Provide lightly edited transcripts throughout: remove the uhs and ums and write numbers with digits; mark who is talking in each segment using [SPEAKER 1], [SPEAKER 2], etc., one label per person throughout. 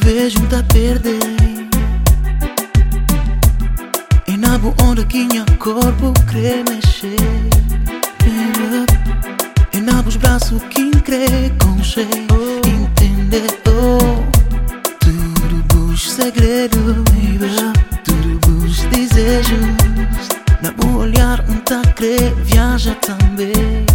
[SPEAKER 1] vejo-te a perder. E na boa onda que minha corpo quer mexer. E na os braços que crê com cheio. Entender tudo os segredos, tudo os desejos. Na boa olhar tá crer, viaja também.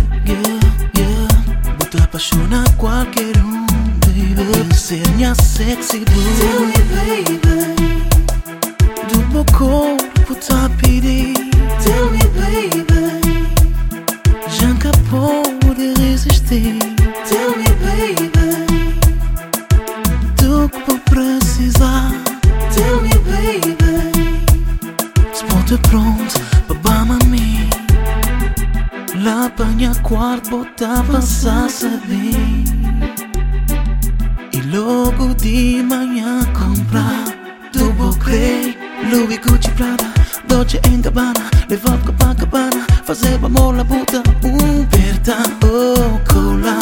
[SPEAKER 1] Te apaixona qualquer baby. Ser minha sexy boo.
[SPEAKER 2] Tell me, baby.
[SPEAKER 1] Do meu corpo tá pedir.
[SPEAKER 2] Tell me, baby.
[SPEAKER 1] Já nunca pode resistir.
[SPEAKER 2] Tell me, baby.
[SPEAKER 1] Do que vou precisar.
[SPEAKER 2] Tell me, baby.
[SPEAKER 1] Se pode pronto, babá-me a mim. Lá pra minha quarto, botar passar saber. E logo de manhã comprar. Do Bocrei, Louis, Gucci, Prada, Dolce & Gabbana. Levar pra Copacabana, fazer amor na puta. Aperta, cola,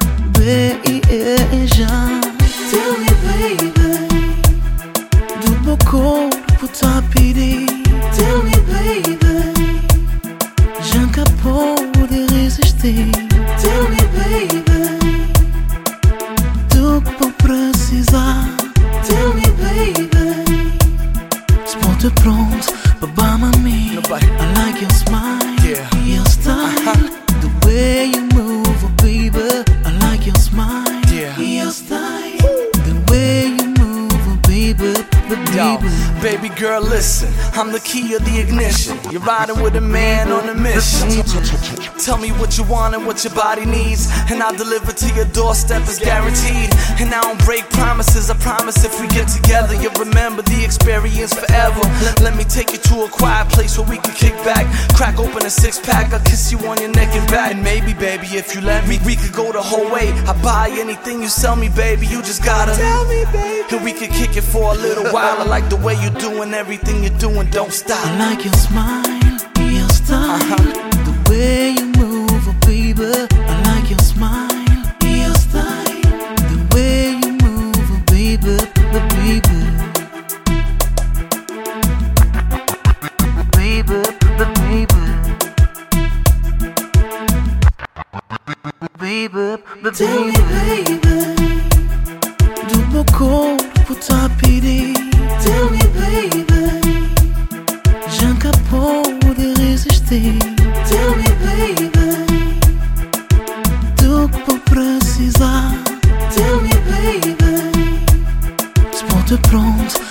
[SPEAKER 1] beija.
[SPEAKER 2] Tell me, baby.
[SPEAKER 1] Do meu corpo tá pedir.
[SPEAKER 2] Tell me, baby.
[SPEAKER 1] Já nunca pode resistir.
[SPEAKER 2] Tell me, baby.
[SPEAKER 1] Do que vou precisar.
[SPEAKER 2] Tell me, baby.
[SPEAKER 1] Se pode pronto, babá-me a mim. I like your smile, your style, the way you move, oh baby. I like your smile, your style, the way you move, oh baby,
[SPEAKER 3] Yo,
[SPEAKER 1] baby.
[SPEAKER 3] baby girl, listen, I'm the key of the ignition. You're riding with a man on a mission. Tell me what you want and what your body needs, and I'll deliver to your doorstep, is guaranteed. And I don't break promises, I promise if we get together, you'll remember the experience forever. Let me take you to a quiet place where we can kick back, crack open a six-pack, I'll kiss you on your neck and back. And maybe, baby, if you let me, we could go the whole way. I buy anything you sell me, baby, you just gotta tell me, baby. And we could kick it for a little while. I like the way you're doing everything you're doing, don't stop.
[SPEAKER 1] I like your smile, your style, the way you move, oh baby. I like your smile, your style, the way you move, oh baby, baby. Baby, baby.
[SPEAKER 2] Tell me, baby.
[SPEAKER 1] Do meu corpo tá pedir.
[SPEAKER 2] Tell me, baby.
[SPEAKER 1] Já nunca pode resistir.
[SPEAKER 2] Tell me, baby.
[SPEAKER 1] Do que vou precisar.
[SPEAKER 2] Tell me, baby.
[SPEAKER 1] Se pode pronto,